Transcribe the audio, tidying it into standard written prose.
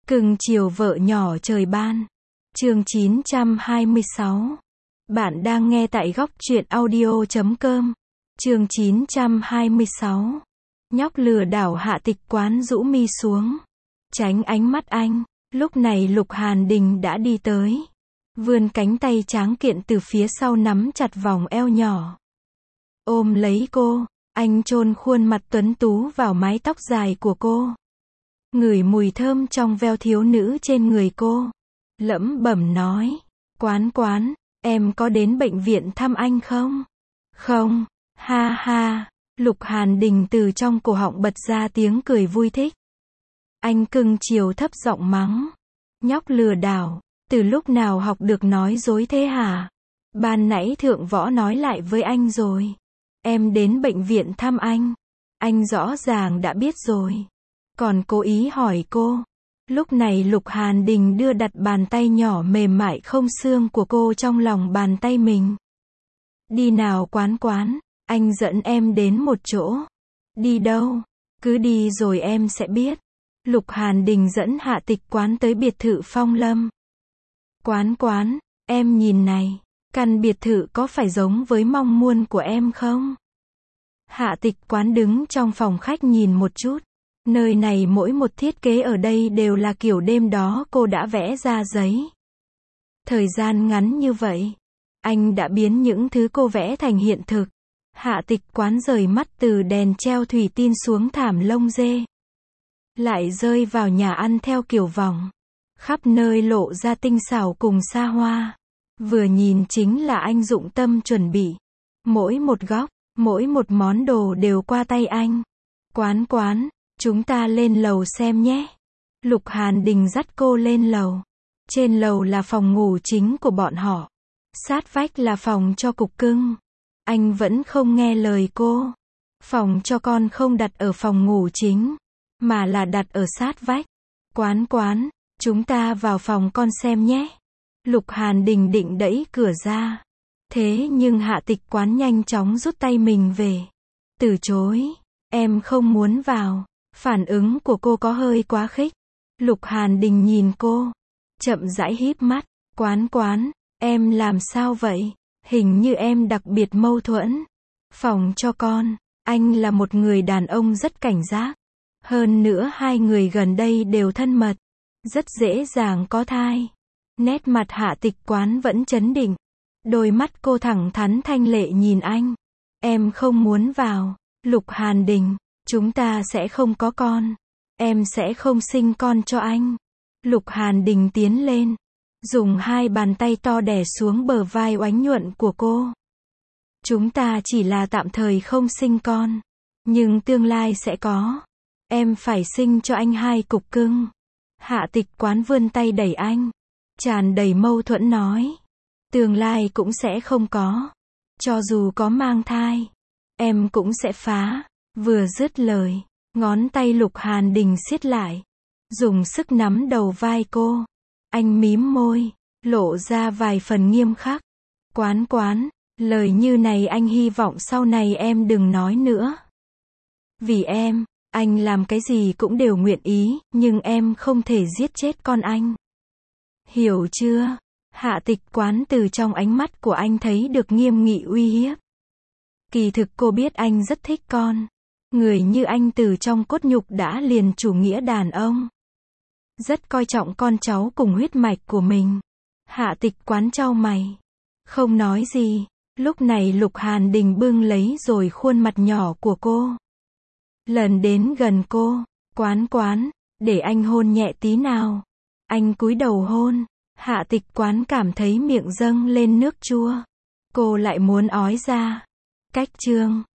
Cưng chiều vợ nhỏ trời ban. Chương 926. Bạn đang nghe tại góc truyện audio.com. Chương 926. Nhóc lừa đảo Hạ Tịch Quán rũ mi xuống, tránh ánh mắt anh. Lúc này Lục Hàn Đình đã đi tới, vươn cánh tay tráng kiện từ phía sau nắm chặt vòng eo nhỏ, ôm lấy cô. Anh chôn khuôn mặt tuấn tú vào mái tóc dài của cô, ngửi mùi thơm trong veo thiếu nữ trên người cô, lẩm bẩm nói: Quán Quán, em có đến bệnh viện thăm anh không? Không. Ha ha. Lục Hàn Đình từ trong cổ họng bật ra tiếng cười vui thích. Anh cưng chiều thấp giọng mắng: Nhóc lừa đảo, từ lúc nào học được nói dối thế hả? Ban nãy Thượng Võ nói lại với anh rồi, em đến bệnh viện thăm anh rõ ràng đã biết rồi, còn cố ý hỏi cô. Lúc này Lục Hàn Đình đưa đặt bàn tay nhỏ mềm mại không xương của cô trong lòng bàn tay mình. Đi nào Quán Quán, anh dẫn em đến một chỗ. Đi đâu? Cứ đi rồi em sẽ biết. Lục Hàn Đình dẫn Hạ Tịch Quán tới biệt thự Phong Lâm. Quán Quán, em nhìn này, căn biệt thự có phải giống với mong muốn của em không? Hạ Tịch Quán đứng trong phòng khách nhìn một chút. Nơi này mỗi một thiết kế ở đây đều là kiểu đêm đó cô đã vẽ ra giấy. Thời gian ngắn như vậy, anh đã biến những thứ cô vẽ thành hiện thực. Hạ Tịch Quán rời mắt từ đèn treo thủy tinh xuống thảm lông dê, lại rơi vào nhà ăn theo kiểu vòng, khắp nơi lộ ra tinh xảo cùng xa hoa. Vừa nhìn chính là anh dụng tâm chuẩn bị, mỗi một góc, mỗi một món đồ đều qua tay anh. Quán Quán, chúng ta lên lầu xem nhé. Lục Hàn Đình dắt cô lên lầu. Trên lầu là phòng ngủ chính của bọn họ, sát vách là phòng cho cục cưng. Anh vẫn không nghe lời cô. Phòng cho con không đặt ở phòng ngủ chính, mà là đặt ở sát vách. Quán Quán, chúng ta vào phòng con xem nhé. Lục Hàn Đình định đẩy cửa ra, thế nhưng Hạ Tịch Quán nhanh chóng rút tay mình về, từ chối. Em không muốn vào. Phản ứng của cô có hơi quá khích. Lục Hàn Đình nhìn cô, chậm rãi híp mắt. Quán Quán, em làm sao vậy? Hình như em đặc biệt mâu thuẫn. Phòng cho con, anh là một người đàn ông rất cảnh giác. Hơn nữa hai người gần đây đều thân mật, rất dễ dàng có thai. Nét mặt Hạ Tịch Quán vẫn trấn định. Đôi mắt cô thẳng thắn thanh lệ nhìn anh. Em không muốn vào. Lục Hàn Đình, chúng ta sẽ không có con. Em sẽ không sinh con cho anh. Lục Hàn Đình tiến lên, dùng hai bàn tay to đè xuống bờ vai oánh nhuận của cô. Chúng ta chỉ là tạm thời không sinh con, nhưng tương lai sẽ có. Em phải sinh cho anh 2 cục cưng. Hạ Tịch Quán vươn tay đẩy anh, tràn đầy mâu thuẫn nói: Tương lai cũng sẽ không có. Cho dù có mang thai, em cũng sẽ phá. Vừa dứt lời, ngón tay Lục Hàn Đình siết lại, dùng sức nắm đầu vai cô. Anh mím môi, lộ ra vài phần nghiêm khắc. Quán Quán, lời như này anh hy vọng sau này em đừng nói nữa. Vì em, anh làm cái gì cũng đều nguyện ý, nhưng em không thể giết chết con anh. Hiểu chưa? Hạ Tịch Quán từ trong ánh mắt của anh thấy được nghiêm nghị uy hiếp. Kỳ thực cô biết anh rất thích con. Người như anh từ trong cốt nhục đã liền chủ nghĩa đàn ông, rất coi trọng con cháu cùng huyết mạch của mình. Hạ Tịch Quán chau mày, không nói gì. Lúc này Lục Hàn Đình bưng lấy rồi khuôn mặt nhỏ của cô, lần đến gần cô. Quán Quán, để anh hôn nhẹ tí nào. Anh cúi đầu hôn. Hạ Tịch Quán cảm thấy miệng dâng lên nước chua, cô lại muốn ói ra. Cách chương